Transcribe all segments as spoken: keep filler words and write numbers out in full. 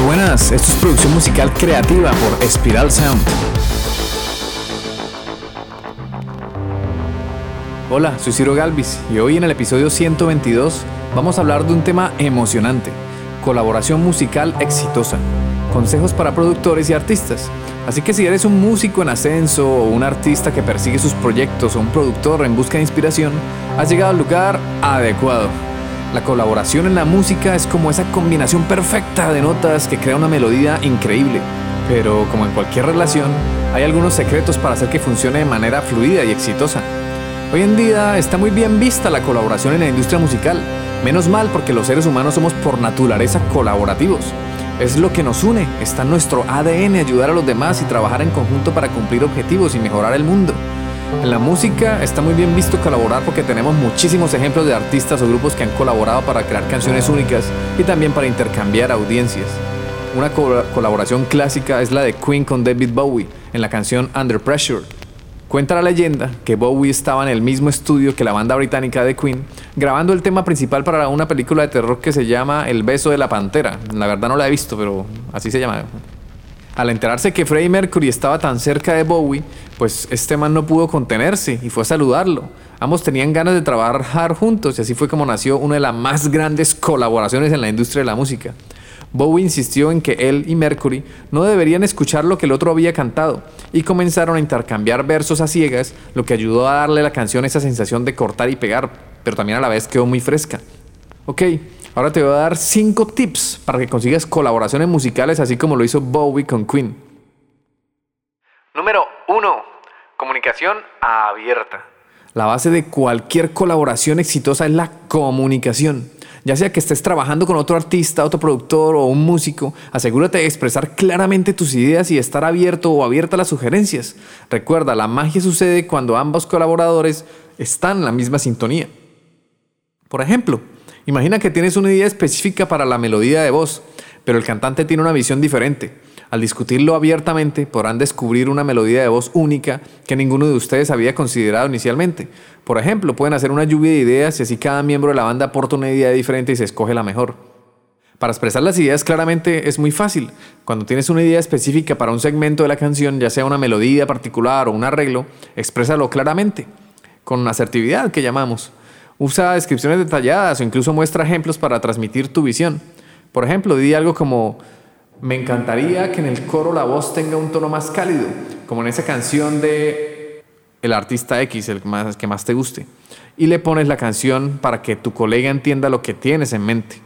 buenas, esto es producción musical creativa por Spiral Sound. Hola, soy Ciro Galvis y hoy en el episodio ciento veintidós vamos a hablar de un tema emocionante: colaboración musical exitosa, consejos para productores y artistas. Así que si eres un músico en ascenso o un artista que persigue sus proyectos o un productor en busca de inspiración, has llegado al lugar adecuado. La colaboración en la música es como esa combinación perfecta de notas que crea una melodía increíble. Pero como en cualquier relación, hay algunos secretos para hacer que funcione de manera fluida y exitosa. Hoy en día está muy bien vista la colaboración en la industria musical. Menos mal, porque los seres humanos somos por naturaleza colaborativos. Es lo que nos une, está en nuestro A D N ayudar a los demás y trabajar en conjunto para cumplir objetivos y mejorar el mundo. En la música está muy bien visto colaborar porque tenemos muchísimos ejemplos de artistas o grupos que han colaborado para crear canciones únicas y también para intercambiar audiencias. Una co- colaboración clásica es la de Queen con David Bowie en la canción Under Pressure. Cuenta la leyenda que Bowie estaba en el mismo estudio que la banda británica de Queen, grabando el tema principal para una película de terror que se llama El beso de la pantera. La verdad no la he visto, pero así se llama. Al enterarse que Freddie Mercury estaba tan cerca de Bowie, pues este man no pudo contenerse y fue a saludarlo. Ambos tenían ganas de trabajar juntos y así fue como nació una de las más grandes colaboraciones en la industria de la música. Bowie insistió en que él y Mercury no deberían escuchar lo que el otro había cantado y comenzaron a intercambiar versos a ciegas, lo que ayudó a darle a la canción esa sensación de cortar y pegar, pero también a la vez quedó muy fresca. Ok, ahora te voy a dar cinco tips para que consigas colaboraciones musicales así como lo hizo Bowie con Queen. Número uno. Comunicación abierta. La base de cualquier colaboración exitosa es la comunicación. Ya sea que estés trabajando con otro artista, otro productor o un músico, asegúrate de expresar claramente tus ideas y estar abierto o abierta a las sugerencias. Recuerda, la magia sucede cuando ambos colaboradores están en la misma sintonía. Por ejemplo, imagina que tienes una idea específica para la melodía de voz, pero el cantante tiene una visión diferente. Al discutirlo abiertamente, podrán descubrir una melodía de voz única que ninguno de ustedes había considerado inicialmente. Por ejemplo, pueden hacer una lluvia de ideas y así cada miembro de la banda aporta una idea diferente y se escoge la mejor. Para expresar las ideas claramente es muy fácil. Cuando tienes una idea específica para un segmento de la canción, ya sea una melodía particular o un arreglo, exprésalo claramente, con asertividad que llamamos. Usa descripciones detalladas o incluso muestra ejemplos para transmitir tu visión. Por ejemplo, di algo como: me encantaría que en el coro la voz tenga un tono más cálido, como en esa canción de el artista X, el que más, que más te guste. Y le pones la canción para que tu colega entienda lo que tienes en mente.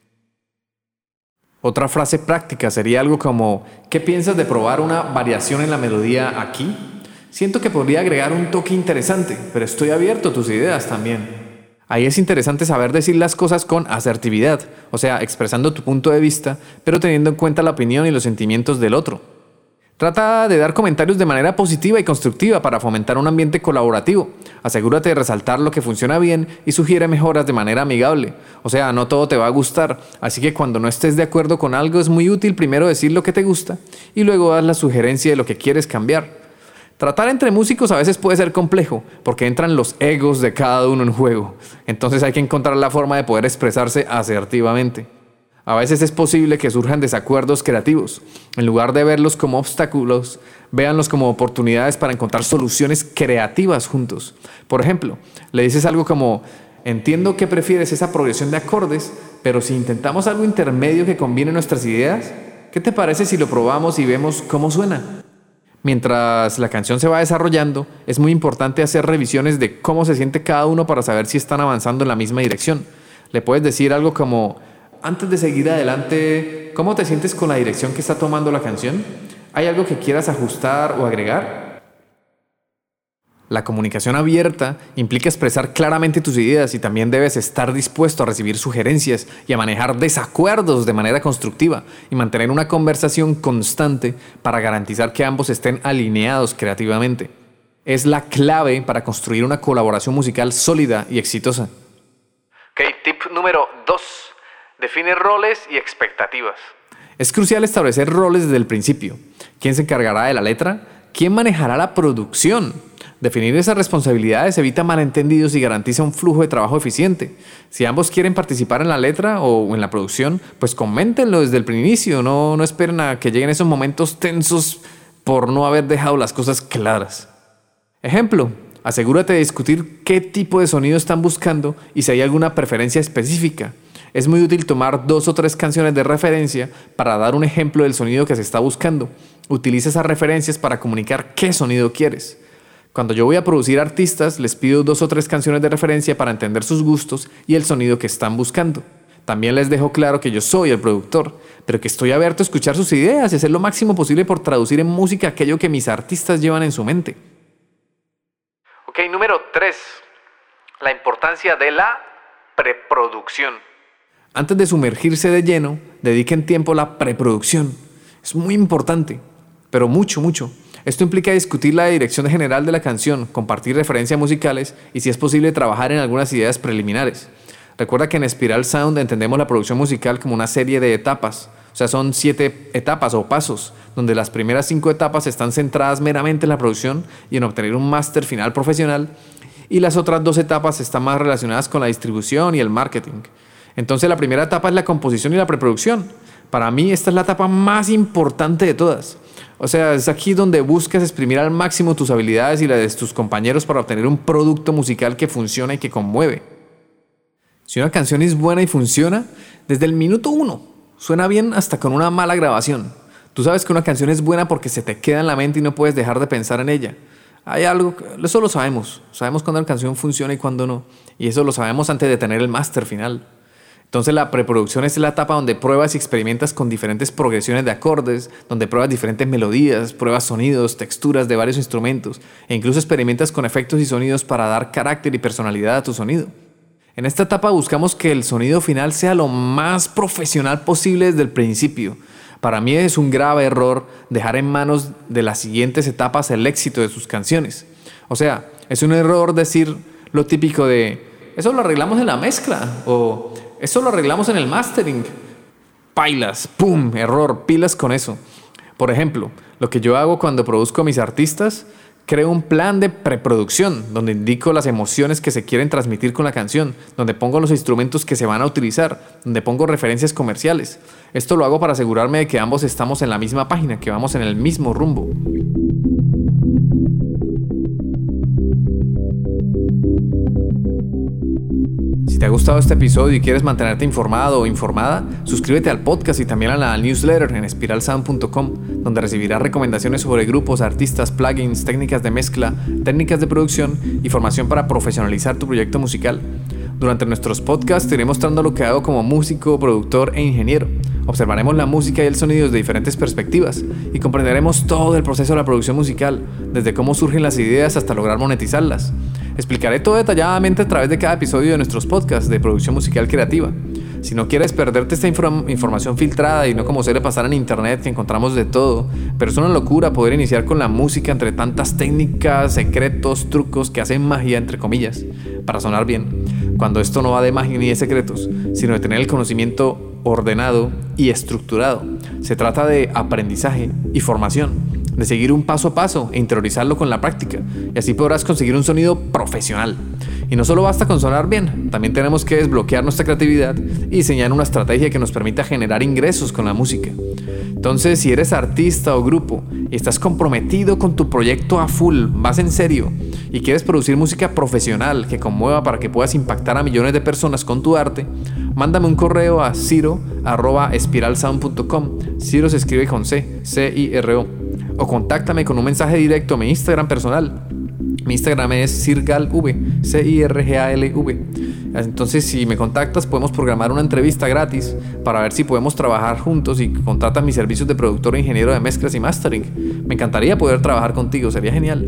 Otra frase práctica sería algo como: ¿qué piensas de probar una variación en la melodía aquí? Siento que podría agregar un toque interesante, pero estoy abierto a tus ideas también. Ahí es interesante saber decir las cosas con asertividad, o sea, expresando tu punto de vista, pero teniendo en cuenta la opinión y los sentimientos del otro. Trata de dar comentarios de manera positiva y constructiva para fomentar un ambiente colaborativo. Asegúrate de resaltar lo que funciona bien y sugiere mejoras de manera amigable. O sea, no todo te va a gustar, así que cuando no estés de acuerdo con algo es muy útil primero decir lo que te gusta y luego dar la sugerencia de lo que quieres cambiar. Tratar entre músicos a veces puede ser complejo, porque entran los egos de cada uno en juego. Entonces hay que encontrar la forma de poder expresarse asertivamente. A veces es posible que surjan desacuerdos creativos. En lugar de verlos como obstáculos, véanlos como oportunidades para encontrar soluciones creativas juntos. Por ejemplo, le dices algo como: entiendo que prefieres esa progresión de acordes, pero si intentamos algo intermedio que combine nuestras ideas, ¿qué te parece si lo probamos y vemos cómo suena? Mientras la canción se va desarrollando, es muy importante hacer revisiones de cómo se siente cada uno para saber si están avanzando en la misma dirección. Le puedes decir algo como: antes de seguir adelante, ¿cómo te sientes con la dirección que está tomando la canción? ¿Hay algo que quieras ajustar o agregar? La comunicación abierta implica expresar claramente tus ideas y también debes estar dispuesto a recibir sugerencias y a manejar desacuerdos de manera constructiva y mantener una conversación constante para garantizar que ambos estén alineados creativamente. Es la clave para construir una colaboración musical sólida y exitosa. Ok, tip número dos. Define roles y expectativas. Es crucial establecer roles desde el principio. ¿Quién se encargará de la letra? ¿quién manejará la producción? Definir esas responsabilidades evita malentendidos y garantiza un flujo de trabajo eficiente. Si ambos quieren participar en la letra o en la producción, pues coméntenlo desde el inicio, no, no esperen a que lleguen esos momentos tensos por no haber dejado las cosas claras. Ejemplo, asegúrate de discutir qué tipo de sonido están buscando y si hay alguna preferencia específica. Es muy útil tomar dos o tres canciones de referencia para dar un ejemplo del sonido que se está buscando. Utiliza esas referencias para comunicar qué sonido quieres. Cuando yo voy a producir artistas, les pido dos o tres canciones de referencia para entender sus gustos y el sonido que están buscando. También les dejo claro que yo soy el productor, pero que estoy abierto a escuchar sus ideas y hacer lo máximo posible por traducir en música aquello que mis artistas llevan en su mente. Ok, número tres. La importancia de la preproducción. Antes de sumergirse de lleno, dediquen tiempo a la preproducción. Es muy importante, pero mucho, mucho. Esto implica discutir la dirección general de la canción, compartir referencias musicales y, si es posible, trabajar en algunas ideas preliminares. Recuerda que en Spiral Sound entendemos la producción musical como una serie de etapas. O sea, son siete etapas o pasos, donde las primeras cinco etapas están centradas meramente en la producción y en obtener un máster final profesional, y las otras dos etapas están más relacionadas con la distribución y el marketing. Entonces, la primera etapa es la composición y la preproducción. Para mí, esta es la etapa más importante de todas. O sea, es aquí donde buscas exprimir al máximo tus habilidades y las de tus compañeros para obtener un producto musical que funciona y que conmueve. Si una canción es buena y funciona, desde el minuto uno, suena bien hasta con una mala grabación. Tú sabes que una canción es buena porque se te queda en la mente y no puedes dejar de pensar en ella. Hay algo, eso lo sabemos. Sabemos cuándo la canción funciona y cuándo no. Y eso lo sabemos antes de tener el máster final. Entonces la preproducción es la etapa donde pruebas y experimentas con diferentes progresiones de acordes, donde pruebas diferentes melodías, pruebas sonidos, texturas de varios instrumentos e incluso experimentas con efectos y sonidos para dar carácter y personalidad a tu sonido. En esta etapa buscamos que el sonido final sea lo más profesional posible desde el principio. Para mí es un grave error dejar en manos de las siguientes etapas el éxito de sus canciones. O sea, es un error decir lo típico de eso lo arreglamos en la mezcla o eso lo arreglamos en el mastering. Pailas, pum, error, pilas con eso. Por ejemplo, lo que yo hago cuando produzco a mis artistas, creo un plan de preproducción donde indico las emociones que se quieren transmitir con la canción, donde pongo los instrumentos que se van a utilizar, donde pongo referencias comerciales. Esto lo hago para asegurarme de que ambos estamos en la misma página, que vamos en el mismo rumbo. Si te ha gustado este episodio y quieres mantenerte informado o informada, suscríbete al podcast y también a la newsletter en spiral sound punto com, donde recibirás recomendaciones sobre grupos, artistas, plugins, técnicas de mezcla, técnicas de producción y formación para profesionalizar tu proyecto musical. Durante nuestros podcasts te iré mostrando lo que hago como músico, productor e ingeniero. Observaremos la música y el sonido desde diferentes perspectivas y comprenderemos todo el proceso de la producción musical, desde cómo surgen las ideas hasta lograr monetizarlas. Explicaré todo detalladamente a través de cada episodio de nuestros podcasts de producción musical creativa. Si no quieres perderte esta inform- información filtrada y no como suele pasar en internet que encontramos de todo, pero es una locura poder iniciar con la música entre tantas técnicas, secretos, trucos que hacen magia entre comillas, para sonar bien, cuando esto no va de magia ni de secretos, sino de tener el conocimiento ordenado y estructurado. Se trata de aprendizaje y formación, de seguir un paso a paso e interiorizarlo con la práctica, y así podrás conseguir un sonido profesional. Y no solo basta con sonar bien, también tenemos que desbloquear nuestra creatividad y diseñar una estrategia que nos permita generar ingresos con la música. Entonces, si eres artista o grupo y estás comprometido con tu proyecto a full, vas en serio y quieres producir música profesional que conmueva para que puedas impactar a millones de personas con tu arte, mándame un correo a ciro arroba spiral sound punto com. Ciro se escribe con C, C I R O. O contáctame con un mensaje directo a mi Instagram personal. Mi Instagram es cirgalv, C I R G A L V. Entonces, si me contactas, podemos programar una entrevista gratis para ver si podemos trabajar juntos y contratas mis servicios de productor e ingeniero de mezclas y mastering. Me encantaría poder trabajar contigo, sería genial.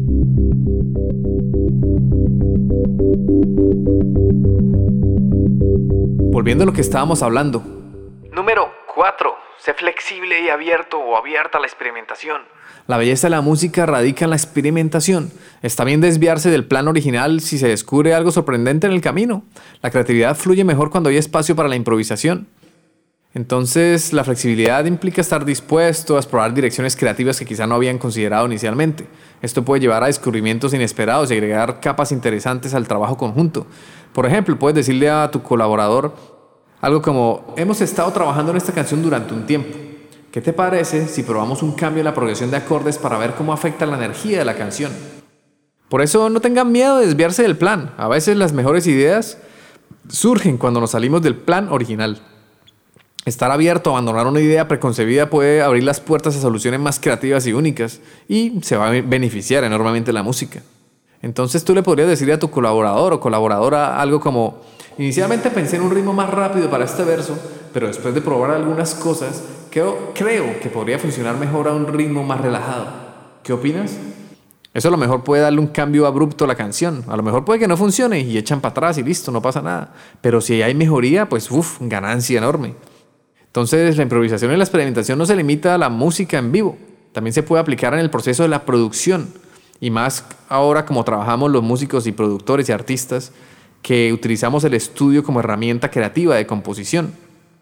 Volviendo a lo que estábamos hablando. Número cuatro. Sé flexible y abierto o abierta a la experimentación. La belleza de la música radica en la experimentación. Está bien desviarse del plan original si se descubre algo sorprendente en el camino. La creatividad fluye mejor cuando hay espacio para la improvisación. Entonces, la flexibilidad implica estar dispuesto a explorar direcciones creativas que quizá no habían considerado inicialmente. Esto puede llevar a descubrimientos inesperados y agregar capas interesantes al trabajo conjunto. Por ejemplo, puedes decirle a tu colaborador algo como: hemos estado trabajando en esta canción durante un tiempo. ¿Qué te parece si probamos un cambio en la progresión de acordes para ver cómo afecta la energía de la canción? Por eso no tengan miedo de desviarse del plan. A veces las mejores ideas surgen cuando nos salimos del plan original. Estar abierto a abandonar una idea preconcebida puede abrir las puertas a soluciones más creativas y únicas, y se va a beneficiar enormemente la música. Entonces tú le podrías decir a tu colaborador o colaboradora algo como: inicialmente pensé en un ritmo más rápido para este verso, pero después de probar algunas cosas, creo, creo que podría funcionar mejor a un ritmo más relajado. ¿Qué opinas? Eso a lo mejor puede darle un cambio abrupto a la canción. A lo mejor puede que no funcione y echan para atrás y listo, no pasa nada. Pero si hay mejoría, pues uff, ganancia enorme. Entonces, la improvisación y la experimentación no se limita a la música en vivo. También se puede aplicar en el proceso de la producción. Y más ahora como trabajamos los músicos y productores y artistas, que utilizamos el estudio como herramienta creativa de composición.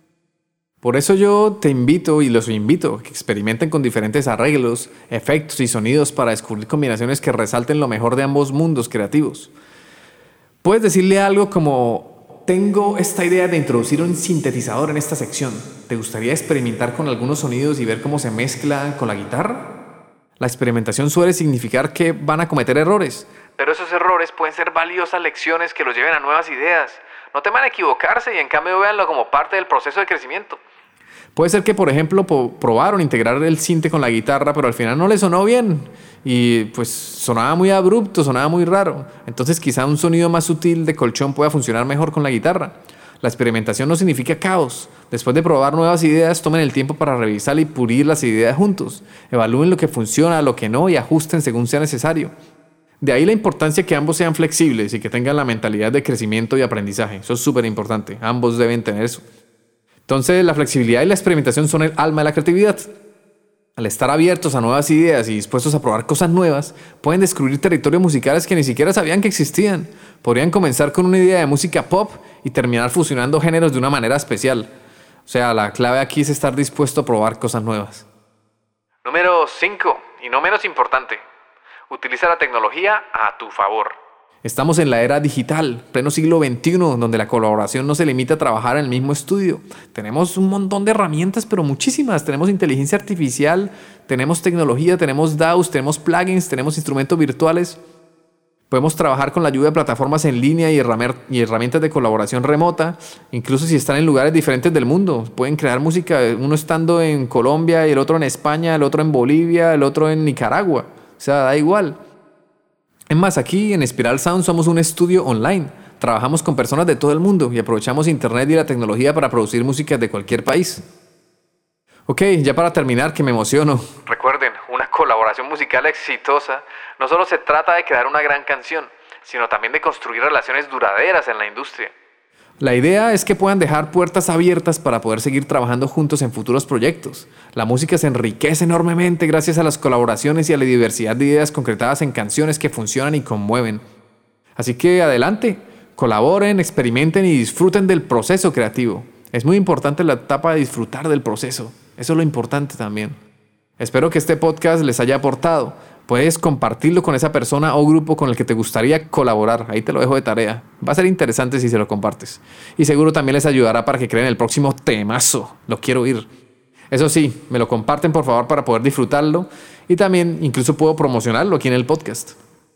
Por eso yo te invito y los invito a que experimenten con diferentes arreglos, efectos y sonidos para descubrir combinaciones que resalten lo mejor de ambos mundos creativos. Puedes decirle algo como: tengo esta idea de introducir un sintetizador en esta sección. ¿Te gustaría experimentar con algunos sonidos y ver cómo se mezclan con la guitarra? La experimentación suele significar que van a cometer errores, pero esos errores pueden ser valiosas lecciones que los lleven a nuevas ideas. No teman a equivocarse y en cambio véanlo como parte del proceso de crecimiento. Puede ser que, por ejemplo, probaron integrar el sinte con la guitarra, pero al final no le sonó bien y pues sonaba muy abrupto, sonaba muy raro. Entonces quizá un sonido más sutil de colchón pueda funcionar mejor con la guitarra. La experimentación no significa caos. Después de probar nuevas ideas, tomen el tiempo para revisar y pulir las ideas juntos. Evalúen lo que funciona, lo que no y ajusten según sea necesario. De ahí la importancia que ambos sean flexibles y que tengan la mentalidad de crecimiento y aprendizaje. Eso es súper importante. Ambos deben tener eso. Entonces, la flexibilidad y la experimentación son el alma de la creatividad. Al estar abiertos a nuevas ideas y dispuestos a probar cosas nuevas, pueden descubrir territorios musicales que ni siquiera sabían que existían. Podrían comenzar con una idea de música pop y terminar fusionando géneros de una manera especial. O sea, la clave aquí es estar dispuesto a probar cosas nuevas. Número cinco, y no menos importante. Utiliza la tecnología a tu favor. Estamos en la era digital, pleno siglo veintiuno, donde la colaboración no se limita a trabajar en el mismo estudio. Tenemos un montón de herramientas, pero muchísimas. Tenemos inteligencia artificial, tenemos tecnología, tenemos D A Ws, tenemos plugins, tenemos instrumentos virtuales. Podemos trabajar con la ayuda de plataformas en línea y herramientas de colaboración remota, incluso si están en lugares diferentes del mundo. Pueden crear música, uno estando en Colombia y el otro en España, el otro en Bolivia, el otro en Nicaragua. O sea, da igual. Es más, aquí en Spiral Sound somos un estudio online. Trabajamos con personas de todo el mundo y aprovechamos internet y la tecnología para producir música de cualquier país. Ok, ya para terminar, que me emociono. Recuerden, una colaboración musical exitosa no solo se trata de crear una gran canción, sino también de construir relaciones duraderas en la industria. La idea es que puedan dejar puertas abiertas para poder seguir trabajando juntos en futuros proyectos. La música se enriquece enormemente gracias a las colaboraciones y a la diversidad de ideas concretadas en canciones que funcionan y conmueven. Así que adelante, colaboren, experimenten y disfruten del proceso creativo. Es muy importante la etapa de disfrutar del proceso. Eso es lo importante también. Espero que este podcast les haya aportado. Puedes compartirlo con esa persona o grupo con el que te gustaría colaborar. Ahí te lo dejo de tarea. Va a ser interesante si se lo compartes. Y seguro también les ayudará para que creen el próximo temazo. Lo quiero oír. Eso sí, me lo comparten por favor para poder disfrutarlo. Y también incluso puedo promocionarlo aquí en el podcast.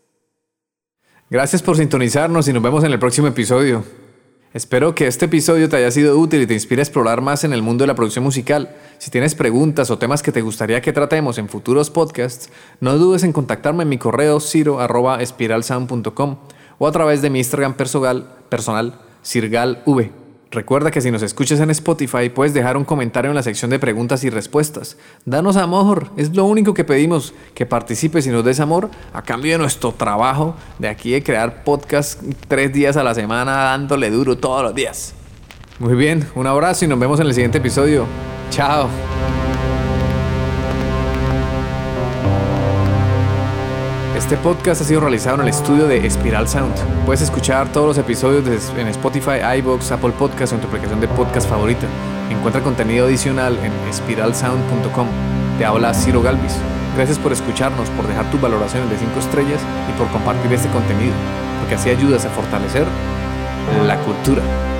Gracias por sintonizarnos y nos vemos en el próximo episodio. Espero que este episodio te haya sido útil y te inspire a explorar más en el mundo de la producción musical. Si tienes preguntas o temas que te gustaría que tratemos en futuros podcasts, no dudes en contactarme en mi correo ciro arroba spiralsound punto com o a través de mi Instagram personal, personal sirgalv. Recuerda que si nos escuchas en Spotify puedes dejar un comentario en la sección de preguntas y respuestas. Danos amor, es lo único que pedimos, que participes y nos des amor a cambio de nuestro trabajo de aquí de crear podcast tres días a la semana dándole duro todos los días. Muy bien, un abrazo y nos vemos en el siguiente episodio. Chao. Este podcast ha sido realizado en el estudio de Spiral Sound. Puedes escuchar todos los episodios en Spotify, iVoox, Apple Podcasts o en tu aplicación de podcast favorita. Encuentra contenido adicional en espiral sound punto com. Te habla Ciro Galvis. Gracias por escucharnos, por dejar tus valoraciones de cinco estrellas y por compartir este contenido, porque así ayudas a fortalecer la cultura.